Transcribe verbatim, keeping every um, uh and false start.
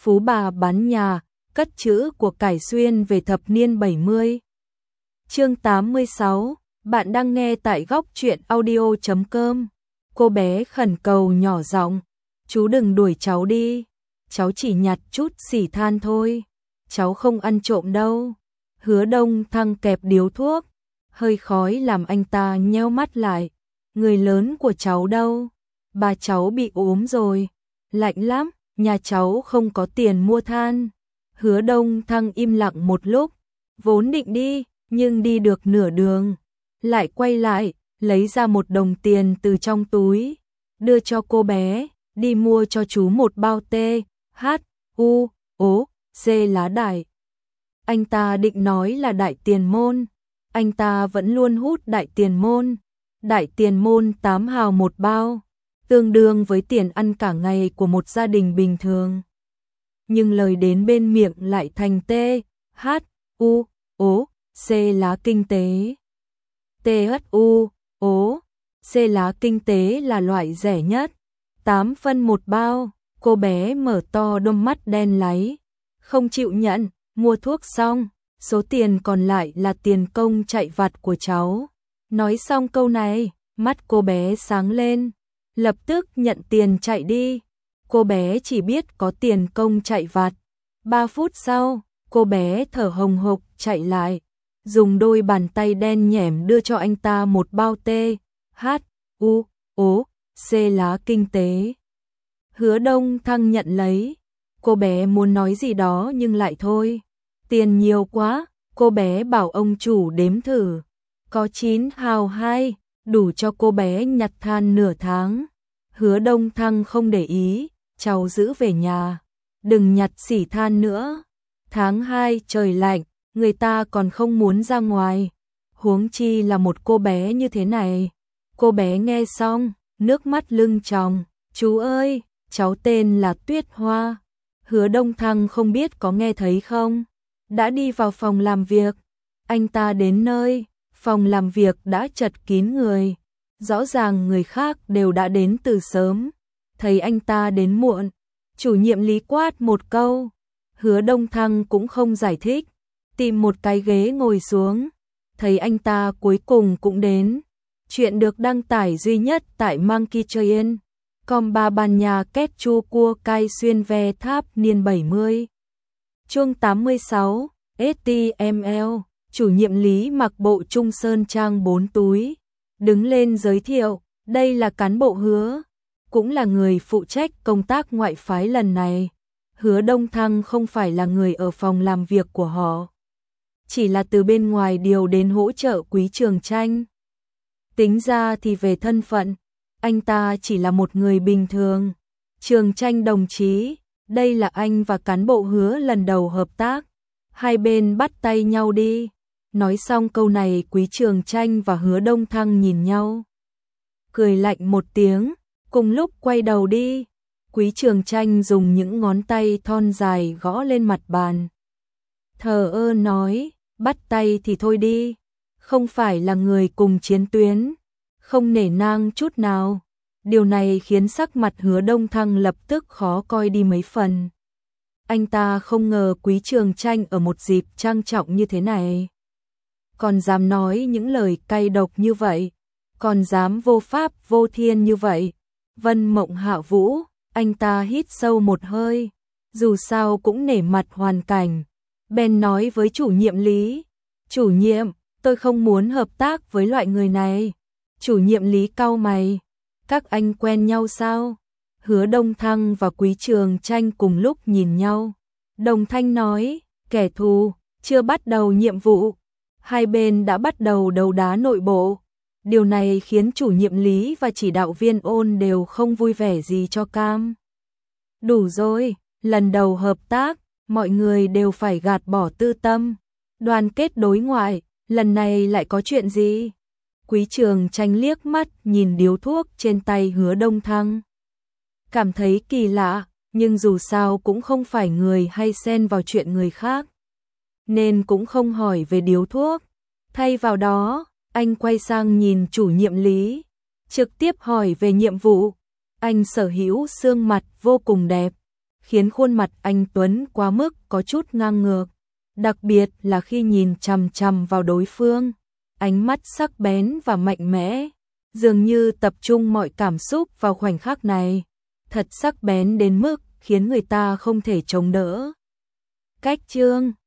phú bà bán nhà, cất trữ của cải xuyên về thập niên bảy mươi. Chương tám mươi sáu, bạn đang nghe tại góc truyện audio chấm com. Cô bé khẩn cầu nhỏ giọng, chú đừng đuổi cháu đi, cháu chỉ nhặt chút xỉ than thôi, cháu không ăn trộm đâu. Hứa Đông Thăng kẹp điếu thuốc, hơi khói làm anh ta nheo mắt lại. Người lớn của cháu đâu? Bà cháu bị ốm rồi, lạnh lắm, nhà cháu không có tiền mua than. Hứa Đông Thăng im lặng một lúc, vốn định đi, nhưng đi được nửa đường, lại quay lại, lấy ra một đồng tiền từ trong túi, đưa cho cô bé, đi mua cho chú một bao T, H, U, O, C lá đại. Anh ta định nói là đại tiền môn, anh ta vẫn luôn hút đại tiền môn, đại tiền môn tám hào một bao, tương đương với tiền ăn cả ngày của một gia đình bình thường. Nhưng lời đến bên miệng lại thành T, H, U, O, C lá kinh tế. T, H, U, O, C lá kinh tế là loại rẻ nhất, tám phân một bao. Cô bé mở to đôi mắt đen láy, không chịu nhận. Mua thuốc xong, số tiền còn lại là tiền công chạy vặt của cháu. Nói xong câu này, mắt cô bé sáng lên, lập tức nhận tiền chạy đi. Cô bé chỉ biết có tiền công chạy vặt. Ba phút sau, cô bé thở hồng hộc chạy lại, dùng đôi bàn tay đen nhẻm đưa cho anh ta một bao T, H, U, O, C lá kinh tế. Hứa Đông Thăng nhận lấy, cô bé muốn nói gì đó nhưng lại thôi. Tiền nhiều quá, cô bé bảo ông chủ đếm thử, có chín hào hai, đủ cho cô bé nhặt than nửa tháng. Hứa Đông Thăng không để ý, cháu giữ về nhà, đừng nhặt xỉ than nữa. Tháng hai trời lạnh, người ta còn không muốn ra ngoài, huống chi là một cô bé như thế này. Cô bé nghe xong, nước mắt lưng tròng, chú ơi, cháu tên là Tuyết Hoa. Hứa Đông Thăng không biết có nghe thấy không, đã đi vào phòng làm việc. Anh ta đến nơi, phòng làm việc đã chật kín người, rõ ràng người khác đều đã đến từ sớm. Thấy anh ta đến muộn, chủ nhiệm Lý quát một câu, Hứa Đông Thăng cũng không giải thích, tìm một cái ghế ngồi xuống. Thấy anh ta cuối cùng cũng đến. Chuyện được đăng tải duy nhất tại Monkey Train com ba ban nhà kết chua cua cai xuyên ve tháp niên bảy mươi. Chương tám mươi sáu, ét tê em lờ, chủ nhiệm Lý mặc bộ trung sơn trang bốn túi, đứng lên giới thiệu, đây là cán bộ Hứa, cũng là người phụ trách công tác ngoại phái lần này. Hứa Đông Thăng không phải là người ở phòng làm việc của họ, chỉ là từ bên ngoài điều đến hỗ trợ Quý Trường Tranh. Tính ra thì về thân phận, anh ta chỉ là một người bình thường. Trường Tranh đồng chí, đây là anh và cán bộ Hứa lần đầu hợp tác, hai bên bắt tay nhau đi. Nói xong câu này, Quý Trường Tranh và Hứa Đông Thăng nhìn nhau, cười lạnh một tiếng, cùng lúc quay đầu đi. Quý Trường Tranh dùng những ngón tay thon dài gõ lên mặt bàn, thờ ơ nói, bắt tay thì thôi đi, không phải là người cùng chiến tuyến, không nể nang chút nào. Điều này khiến sắc mặt Hứa Đông Thăng lập tức khó coi đi mấy phần. Anh ta không ngờ Quý Trường Tranh ở một dịp trang trọng như thế này còn dám nói những lời cay độc như vậy, còn dám vô pháp vô thiên như vậy. Vân Mộng Hạ Vũ, anh ta hít sâu một hơi, dù sao cũng nể mặt hoàn cảnh, bèn nói với chủ nhiệm Lý, chủ nhiệm, tôi không muốn hợp tác với loại người này. Chủ nhiệm Lý cau mày, các anh quen nhau sao? Hứa Đông Thăng và Quý Trường Tranh cùng lúc nhìn nhau. Đồng thanh nói, kẻ thù, chưa bắt đầu nhiệm vụ, hai bên đã bắt đầu đấu đá nội bộ. Điều này khiến chủ nhiệm Lý và chỉ đạo viên Ôn đều không vui vẻ gì cho cam. Đủ rồi, lần đầu hợp tác, mọi người đều phải gạt bỏ tư tâm, đoàn kết đối ngoại, lần này lại có chuyện gì? Quý Trường Tranh liếc mắt nhìn điếu thuốc trên tay Hứa Đông Thăng, cảm thấy kỳ lạ, nhưng dù sao cũng không phải người hay xen vào chuyện người khác, nên cũng không hỏi về điếu thuốc. Thay vào đó, anh quay sang nhìn chủ nhiệm Lý, trực tiếp hỏi về nhiệm vụ. Anh sở hữu xương mặt vô cùng đẹp, khiến khuôn mặt anh Tuấn quá mức có chút ngang ngược, đặc biệt là khi nhìn chằm chằm vào đối phương, ánh mắt sắc bén và mạnh mẽ, dường như tập trung mọi cảm xúc vào khoảnh khắc này, thật sắc bén đến mức khiến người ta không thể chống đỡ. Cách chương